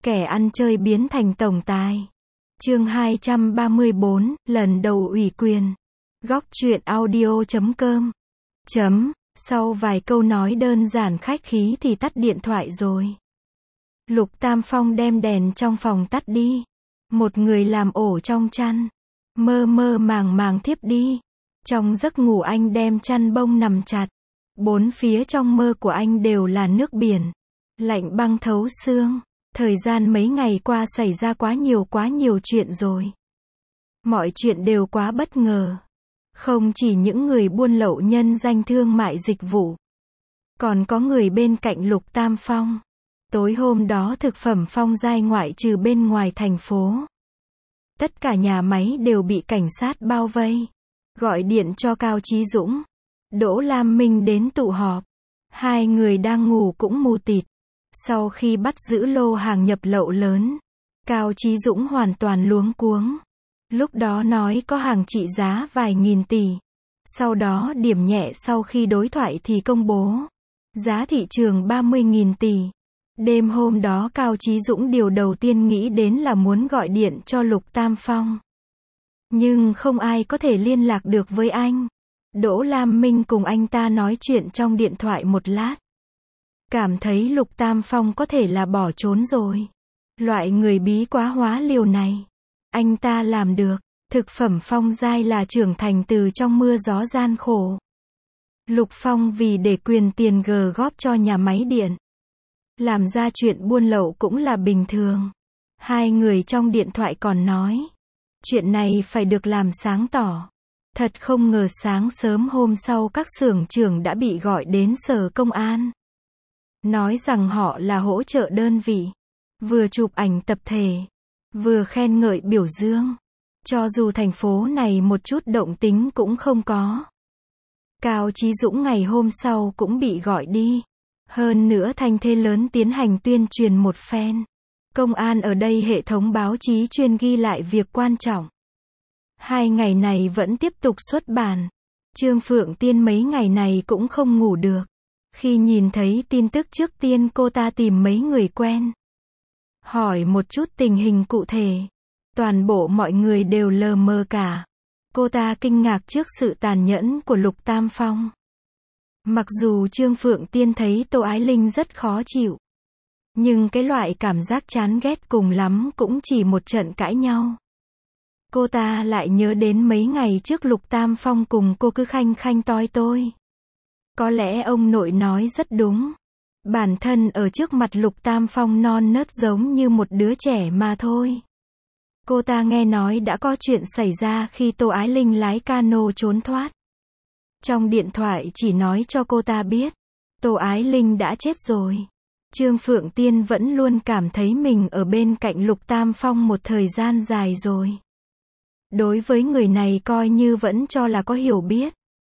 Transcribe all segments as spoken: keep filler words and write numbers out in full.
Kẻ ăn chơi biến thành tổng tài. Chương hai trăm ba mươi bốn, lần đầu ủy quyền. Góc truyện audio chấm com. Chấm, sau vài câu nói đơn giản khách khí thì tắt điện thoại rồi. Lục Tam Phong đem đèn trong phòng tắt đi. Một người làm ổ trong chăn. Mơ mơ màng màng thiếp đi. Trong giấc ngủ anh đem chăn bông nằm chặt. Bốn phía trong mơ của anh đều là nước biển. Lạnh băng thấu xương. Thời gian mấy ngày qua xảy ra quá nhiều quá nhiều chuyện rồi. Mọi chuyện đều quá bất ngờ. Không chỉ những người buôn lậu nhân danh thương mại dịch vụ. Còn có người bên cạnh Lục Tam Phong. Tối hôm đó thực phẩm Phong Giai ngoại trừ bên ngoài thành phố. Tất cả nhà máy đều bị cảnh sát bao vây. Gọi điện cho Cao Chí Dũng. Đỗ Lam Minh đến tụ họp. Hai người đang ngủ cũng mù tịt. Sau khi bắt giữ lô hàng nhập lậu lớn, Cao Chí Dũng hoàn toàn luống cuống. Lúc đó nói có hàng trị giá vài nghìn tỷ. Sau đó điểm nhẹ sau khi đối thoại thì công bố giá thị trường ba mươi nghìn tỷ. Đêm hôm đó Cao Chí Dũng điều đầu tiên nghĩ đến là muốn gọi điện cho Lục Tam Phong. Nhưng không ai có thể liên lạc được với anh. Đỗ Lam Minh cùng anh ta nói chuyện trong điện thoại một lát. Cảm thấy Lục Tam Phong có thể là bỏ trốn rồi. Loại người bí quá hóa liều này. Anh ta làm được. Thực phẩm Phong Giai là trưởng thành từ trong mưa gió gian khổ. Lục Phong vì để quyền tiền gờ góp cho nhà máy điện. Làm ra chuyện buôn lậu cũng là bình thường. Hai người trong điện thoại còn nói. Chuyện này phải được làm sáng tỏ. Thật không ngờ sáng sớm hôm sau các xưởng trưởng đã bị gọi đến sở công an. Nói rằng họ là hỗ trợ đơn vị. Vừa chụp ảnh tập thể. Vừa khen ngợi biểu dương. Cho dù thành phố này một chút động tính cũng không có. Cao Chí Dũng ngày hôm sau cũng bị gọi đi. Hơn nữa thanh thế lớn tiến hành tuyên truyền một phen. Công an ở đây hệ thống báo chí chuyên ghi lại việc quan trọng. Hai ngày này vẫn tiếp tục xuất bản. Trương Phượng Tiên mấy ngày này cũng không ngủ được. Khi nhìn thấy tin tức trước tiên cô ta tìm mấy người quen. Hỏi một chút tình hình cụ thể. Toàn bộ mọi người đều lờ mờ cả. Cô ta kinh ngạc trước sự tàn nhẫn của Lục Tam Phong. Mặc dù Trương Phượng Tiên thấy Tô Ái Linh rất khó chịu. Nhưng cái loại cảm giác chán ghét cùng lắm cũng chỉ một trận cãi nhau. Cô ta lại nhớ đến mấy ngày trước Lục Tam Phong cùng cô cứ khanh khanh toi tôi. Có lẽ ông nội nói rất đúng. Bản thân ở trước mặt Lục Tam Phong non nớt giống như một đứa trẻ mà thôi. Cô ta nghe nói đã có chuyện xảy ra khi Tô Ái Linh lái cano trốn thoát. Trong điện thoại chỉ nói cho cô ta biết. Tô Ái Linh đã chết rồi. Trương Phượng Tiên vẫn luôn cảm thấy mình ở bên cạnh Lục Tam Phong một thời gian dài rồi. Đối với người này coi như vẫn cho là có hiểu biết.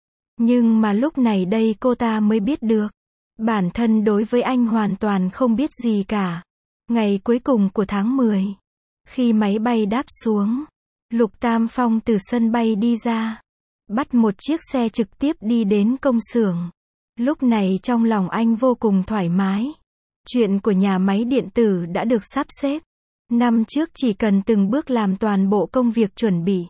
Nhưng mà lúc này đây cô ta mới biết được. Bản thân đối với anh hoàn toàn không biết gì cả. Ngày cuối cùng của tháng mười. Khi máy bay đáp xuống. Lục Tam Phong từ sân bay đi ra. Bắt một chiếc xe trực tiếp đi đến công xưởng. Lúc này trong lòng anh vô cùng thoải mái. Chuyện của nhà máy điện tử đã được sắp xếp. Năm trước chỉ cần từng bước làm toàn bộ công việc chuẩn bị.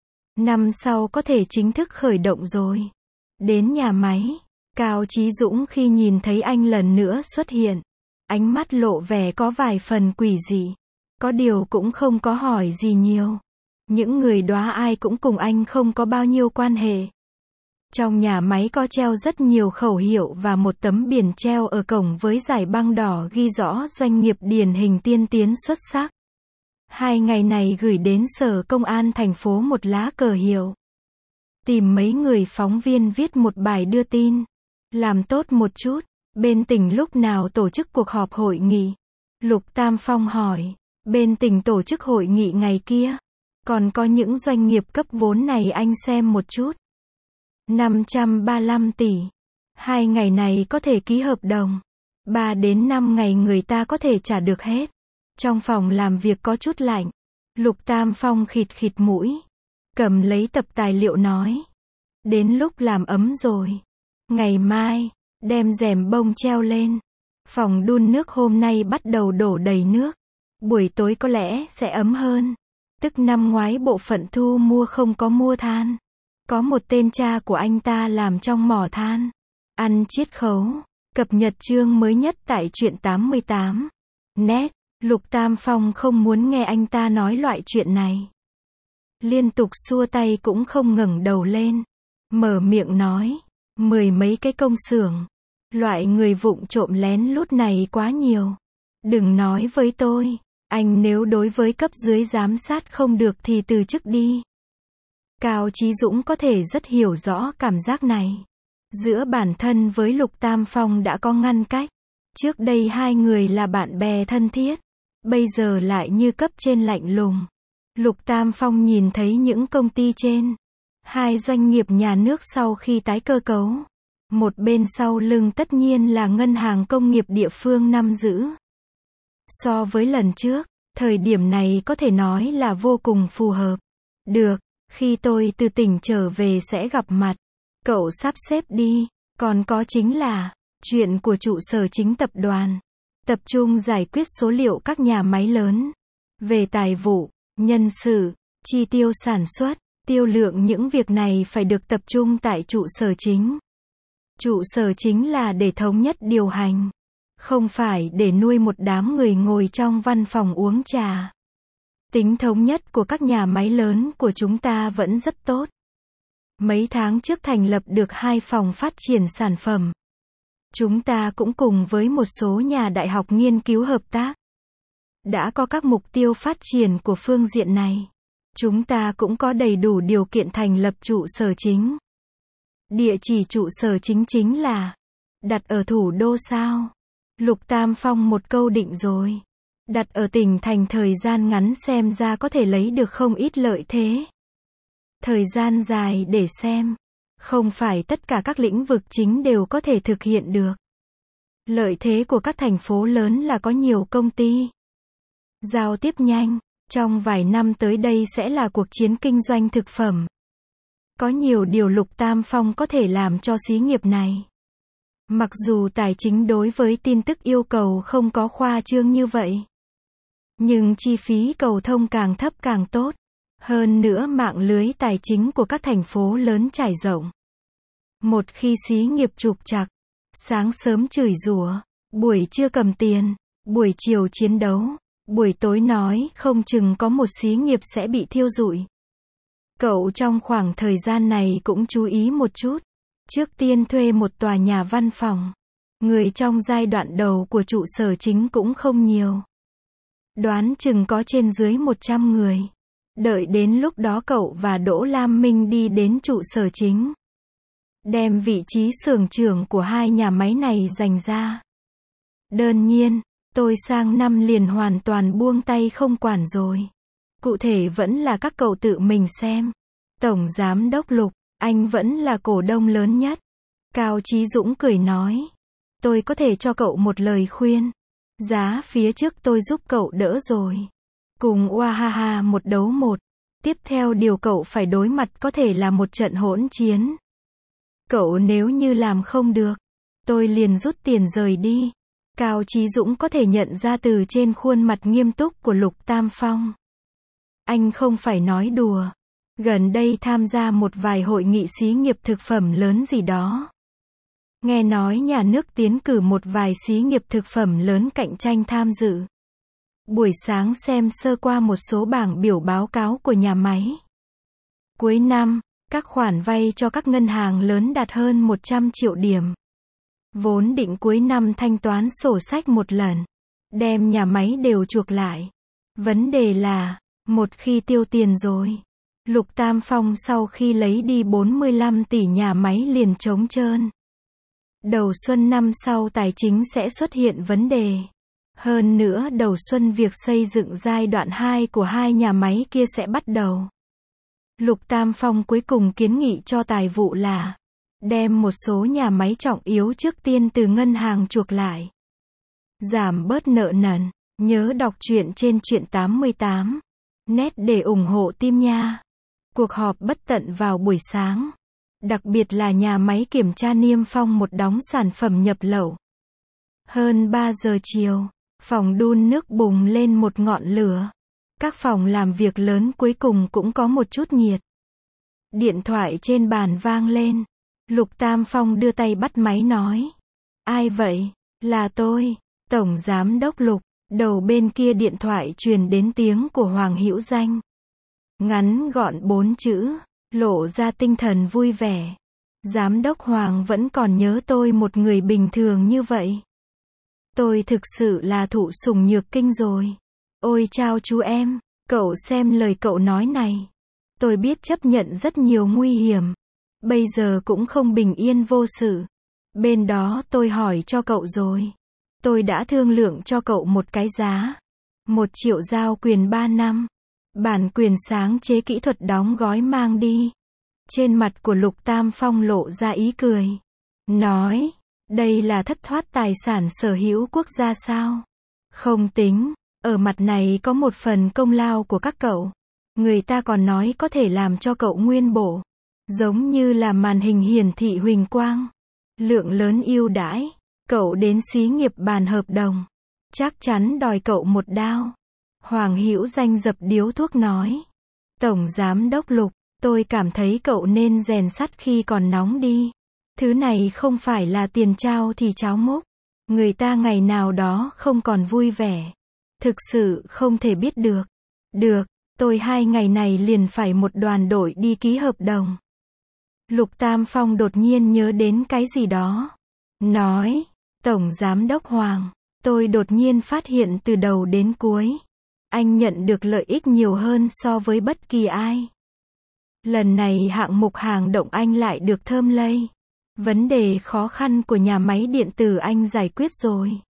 Năm sau có thể chính thức khởi động rồi. Đến nhà máy. Cao Chí Dũng khi nhìn thấy anh lần nữa xuất hiện. Ánh mắt lộ vẻ có vài phần quỷ dị. Có điều cũng không có hỏi gì nhiều. Những người đó ai cũng cùng anh không có bao nhiêu quan hệ. Trong nhà máy có treo rất nhiều khẩu hiệu và một tấm biển treo ở cổng với dải băng đỏ ghi rõ doanh nghiệp điển hình tiên tiến xuất sắc. Hai ngày này gửi đến sở công an thành phố một lá cờ hiệu. Tìm mấy người phóng viên viết một bài đưa tin. Làm tốt một chút. Bên tỉnh lúc nào tổ chức cuộc họp hội nghị? Lục Tam Phong hỏi. Bên tỉnh tổ chức hội nghị ngày kia. Còn có những doanh nghiệp cấp vốn này anh xem một chút. năm trăm ba mươi lăm tỷ. Hai ngày này có thể ký hợp đồng. Ba đến năm ngày người ta có thể trả được hết. Trong phòng làm việc có chút lạnh. Lục Tam Phong khịt khịt mũi. Cầm lấy tập tài liệu nói. Đến lúc làm ấm rồi. Ngày mai, đem rèm bông treo lên. Phòng đun nước hôm nay bắt đầu đổ đầy nước. Buổi tối có lẽ sẽ ấm hơn. Tức năm ngoái bộ phận thu mua không có mua than. Có một tên cha của anh ta làm trong mỏ than. Ăn chiết khấu. Cập nhật chương mới nhất tại truyện tám mươi tám. Net. Lục Tam Phong không muốn nghe anh ta nói loại chuyện này. Liên tục xua tay cũng không ngẩng đầu lên. Mở miệng nói. Mười mấy cái công xưởng. Loại người vụng trộm lén lút này quá nhiều. Đừng nói với tôi. Anh nếu đối với cấp dưới giám sát không được thì từ chức đi. Cao Chí Dũng có thể rất hiểu rõ cảm giác này. Giữa bản thân với Lục Tam Phong đã có ngăn cách. Trước đây hai người là bạn bè thân thiết. Bây giờ lại như cấp trên lạnh lùng. Lục Tam Phong nhìn thấy những công ty trên. Hai doanh nghiệp nhà nước sau khi tái cơ cấu. Một bên sau lưng tất nhiên là ngân hàng công nghiệp địa phương nắm giữ. So với lần trước, thời điểm này có thể nói là vô cùng phù hợp. Được, khi tôi từ tỉnh trở về sẽ gặp mặt. Cậu sắp xếp đi. Còn có chính là chuyện của trụ sở chính tập đoàn. Tập trung giải quyết số liệu các nhà máy lớn. Về tài vụ, nhân sự, chi tiêu sản xuất, tiêu lượng những việc này phải được tập trung tại trụ sở chính. Trụ sở chính là để thống nhất điều hành. Không phải để nuôi một đám người ngồi trong văn phòng uống trà. Tính thống nhất của các nhà máy lớn của chúng ta vẫn rất tốt. Mấy tháng trước thành lập được hai phòng phát triển sản phẩm. Chúng ta cũng cùng với một số nhà đại học nghiên cứu hợp tác. Đã có các mục tiêu phát triển của phương diện này. Chúng ta cũng có đầy đủ điều kiện thành lập trụ sở chính. Địa chỉ trụ sở chính chính là đặt ở thủ đô sao? Lục Tam Phong một câu định rồi. Đặt ở tỉnh thành thời gian ngắn xem ra có thể lấy được không ít lợi thế. Thời gian dài để xem. Không phải tất cả các lĩnh vực chính đều có thể thực hiện được. Lợi thế của các thành phố lớn là có nhiều công ty. Giao tiếp nhanh. Trong vài năm tới đây sẽ là cuộc chiến kinh doanh thực phẩm. Có nhiều điều Lục Tam Phong có thể làm cho xí nghiệp này. Mặc dù tài chính đối với tin tức yêu cầu không có khoa trương như vậy. Nhưng chi phí cầu thông càng thấp càng tốt. Hơn nữa mạng lưới tài chính của các thành phố lớn trải rộng. Một khi xí nghiệp trục trặc, sáng sớm chửi rủa, buổi trưa cầm tiền, buổi chiều chiến đấu, buổi tối nói không chừng có một xí nghiệp sẽ bị thiêu rụi. Cậu trong khoảng thời gian này cũng chú ý một chút. Trước tiên thuê một tòa nhà văn phòng. Người trong giai đoạn đầu của trụ sở chính cũng không nhiều. Đoán chừng có trên dưới một trăm người. Đợi đến lúc đó cậu và Đỗ Lam Minh đi đến trụ sở chính. Đem vị trí xưởng trưởng của hai nhà máy này dành ra. Đơn nhiên, tôi sang năm liền hoàn toàn buông tay không quản rồi. Cụ thể vẫn là các cậu tự mình xem. Tổng Giám đốc Lục, anh vẫn là cổ đông lớn nhất. Cao Chí Dũng cười nói. Tôi có thể cho cậu một lời khuyên. Giá phía trước tôi giúp cậu đỡ rồi. Cùng Wahaha một đấu một. Tiếp theo điều cậu phải đối mặt có thể là một trận hỗn chiến. Cậu nếu như làm không được, tôi liền rút tiền rời đi. Cao Chí Dũng có thể nhận ra từ trên khuôn mặt nghiêm túc của Lục Tam Phong. Anh không phải nói đùa. Gần đây tham gia một vài hội nghị xí nghiệp thực phẩm lớn gì đó. Nghe nói nhà nước tiến cử một vài xí nghiệp thực phẩm lớn cạnh tranh tham dự. Buổi sáng xem sơ qua một số bảng biểu báo cáo của nhà máy. Cuối năm, các khoản vay cho các ngân hàng lớn đạt hơn một trăm triệu điểm. Vốn định cuối năm thanh toán sổ sách một lần. Đem nhà máy đều chuộc lại. Vấn đề là, một khi tiêu tiền rồi. Lục Tam Phong sau khi lấy đi bốn mươi lăm tỷ nhà máy liền trống trơn. Đầu xuân năm sau tài chính sẽ xuất hiện vấn đề. Hơn nữa đầu xuân việc xây dựng giai đoạn hai của hai nhà máy kia sẽ bắt đầu. Lục Tam Phong cuối cùng kiến nghị cho tài vụ là đem một số nhà máy trọng yếu trước tiên từ ngân hàng chuộc lại. Giảm bớt nợ nần. Nhớ đọc truyện trên truyện tám mươi tám. Net để ủng hộ team nha. Cuộc họp bất tận vào buổi sáng. Đặc biệt là nhà máy kiểm tra niêm phong một đống sản phẩm nhập lậu. Hơn ba giờ chiều, Phòng đun nước bùng lên một ngọn lửa. Các phòng làm việc lớn cuối cùng cũng có một chút nhiệt. Điện thoại trên bàn vang lên. Lục Tam Phong đưa tay bắt máy nói. Ai vậy? Là tôi, Tổng Giám đốc Lục. Đầu bên kia điện thoại truyền đến tiếng của Hoàng Hữu Danh. Ngắn gọn bốn chữ, lộ ra tinh thần vui vẻ. Giám đốc Hoàng vẫn còn nhớ tôi một người bình thường như vậy. Tôi thực sự là thụ sủng nhược kinh rồi. Ôi chao chú em, cậu xem lời cậu nói này. Tôi biết chấp nhận rất nhiều nguy hiểm. Bây giờ cũng không bình yên vô sự. Bên đó tôi hỏi cho cậu rồi. Tôi đã thương lượng cho cậu một cái giá. Một triệu giao quyền ba năm. Bản quyền sáng chế kỹ thuật đóng gói mang đi. Trên mặt của Lục Tam Phong lộ ra ý cười. Nói, đây là thất thoát tài sản sở hữu quốc gia sao? Không tính, ở mặt này có một phần công lao của các cậu. Người ta còn nói có thể làm cho cậu nguyên bổ. Giống như là màn hình hiển thị huỳnh quang. Lượng lớn ưu đãi. Cậu đến xí nghiệp bàn hợp đồng. Chắc chắn đòi cậu một đao. Hoàng Hữu Danh dập điếu thuốc nói. Tổng Giám đốc Lục, tôi cảm thấy cậu nên rèn sắt khi còn nóng đi. Thứ này không phải là tiền trao thì cháo múc. Người ta ngày nào đó không còn vui vẻ. Thực sự không thể biết được. Được, tôi hai ngày này liền phải một đoàn đội đi ký hợp đồng. Lục Tam Phong đột nhiên nhớ đến cái gì đó. Nói, Tổng Giám đốc Hoàng, tôi đột nhiên phát hiện từ đầu đến cuối. Anh nhận được lợi ích nhiều hơn so với bất kỳ ai. Lần này hạng mục hàng động anh lại được thơm lây. Vấn đề khó khăn của nhà máy điện tử anh giải quyết rồi.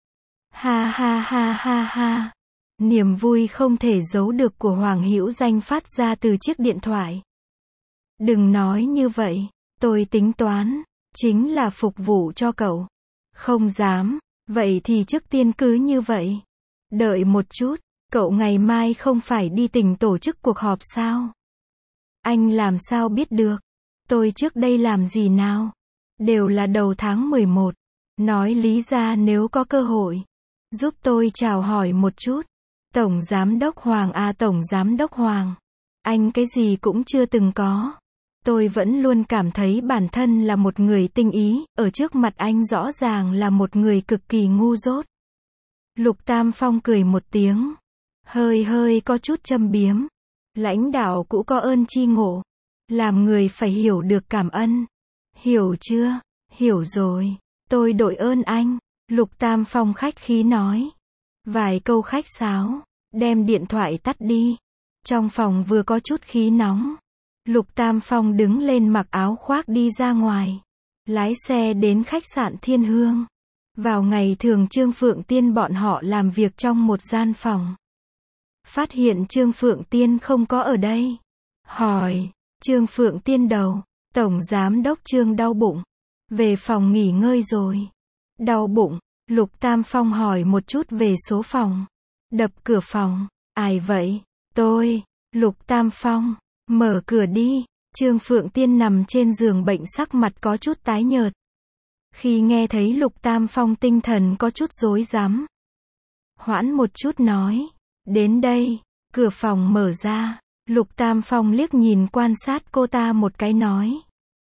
Ha ha ha ha ha. Niềm vui không thể giấu được của Hoàng Hữu Danh phát ra từ chiếc điện thoại. Đừng nói như vậy, tôi tính toán, chính là phục vụ cho cậu. Không dám, vậy thì trước tiên cứ như vậy. Đợi một chút, cậu ngày mai không phải đi tỉnh tổ chức cuộc họp sao? Anh làm sao biết được? Tôi trước đây làm gì nào? Đều là đầu tháng mười một. Nói lý ra nếu có cơ hội, giúp tôi chào hỏi một chút. Tổng Giám đốc Hoàng à Tổng Giám đốc Hoàng. Anh cái gì cũng chưa từng có. Tôi vẫn luôn cảm thấy bản thân là một người tinh ý, ở trước mặt anh rõ ràng là một người cực kỳ ngu dốt. Lục Tam Phong cười một tiếng. Hơi hơi có chút châm biếm. Lãnh đạo cũng có ơn chi ngộ. Làm người phải hiểu được cảm ơn. Hiểu chưa? Hiểu rồi. Tôi đội ơn anh. Lục Tam Phong khách khí nói. Vài câu khách sáo. Đem điện thoại tắt đi. Trong phòng vừa có chút khí nóng. Lục Tam Phong đứng lên mặc áo khoác đi ra ngoài. Lái xe đến khách sạn Thiên Hương. Vào ngày thường Trương Phượng Tiên bọn họ làm việc trong một gian phòng. Phát hiện Trương Phượng Tiên không có ở đây. Hỏi, Trương Phượng Tiên đầu, Tổng Giám đốc Trương đau bụng. Về phòng nghỉ ngơi rồi. Đau bụng, Lục Tam Phong hỏi một chút về số phòng. Đập cửa phòng, ai vậy? Tôi, Lục Tam Phong, mở cửa đi. Trương Phượng Tiên nằm trên giường bệnh sắc mặt có chút tái nhợt. Khi nghe thấy Lục Tam Phong tinh thần có chút rối rắm. Hoãn một chút nói. Đến đây, cửa phòng mở ra. Lục Tam Phong liếc nhìn quan sát cô ta một cái nói.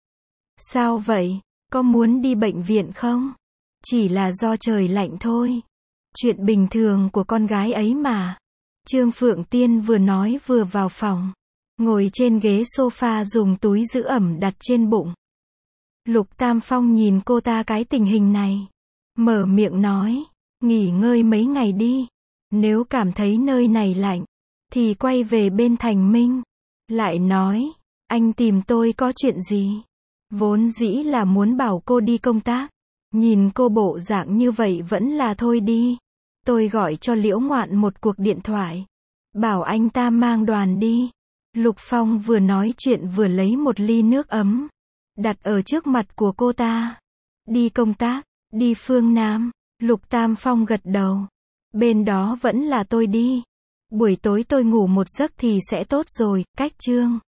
Sao vậy? Có muốn đi bệnh viện không? Chỉ là do trời lạnh thôi. Chuyện bình thường của con gái ấy mà. Trương Phượng Tiên vừa nói vừa vào phòng. Ngồi trên ghế sofa dùng túi giữ ẩm đặt trên bụng. Lục Tam Phong nhìn cô ta cái tình hình này. Mở miệng nói. Nghỉ ngơi mấy ngày đi. Nếu cảm thấy nơi này lạnh, thì quay về bên Thành Minh. Lại nói, anh tìm tôi có chuyện gì? Vốn dĩ là muốn bảo cô đi công tác. Nhìn cô bộ dạng như vậy vẫn là thôi đi. Tôi gọi cho Liễu Ngoạn một cuộc điện thoại. Bảo anh ta mang đoàn đi. Lục Phong vừa nói chuyện vừa lấy một ly nước ấm. Đặt ở trước mặt của cô ta. Đi công tác, đi phương Nam. Lục Tam Phong gật đầu. Bên đó vẫn là tôi đi. Buổi tối tôi ngủ một giấc thì sẽ tốt rồi, cách Trương.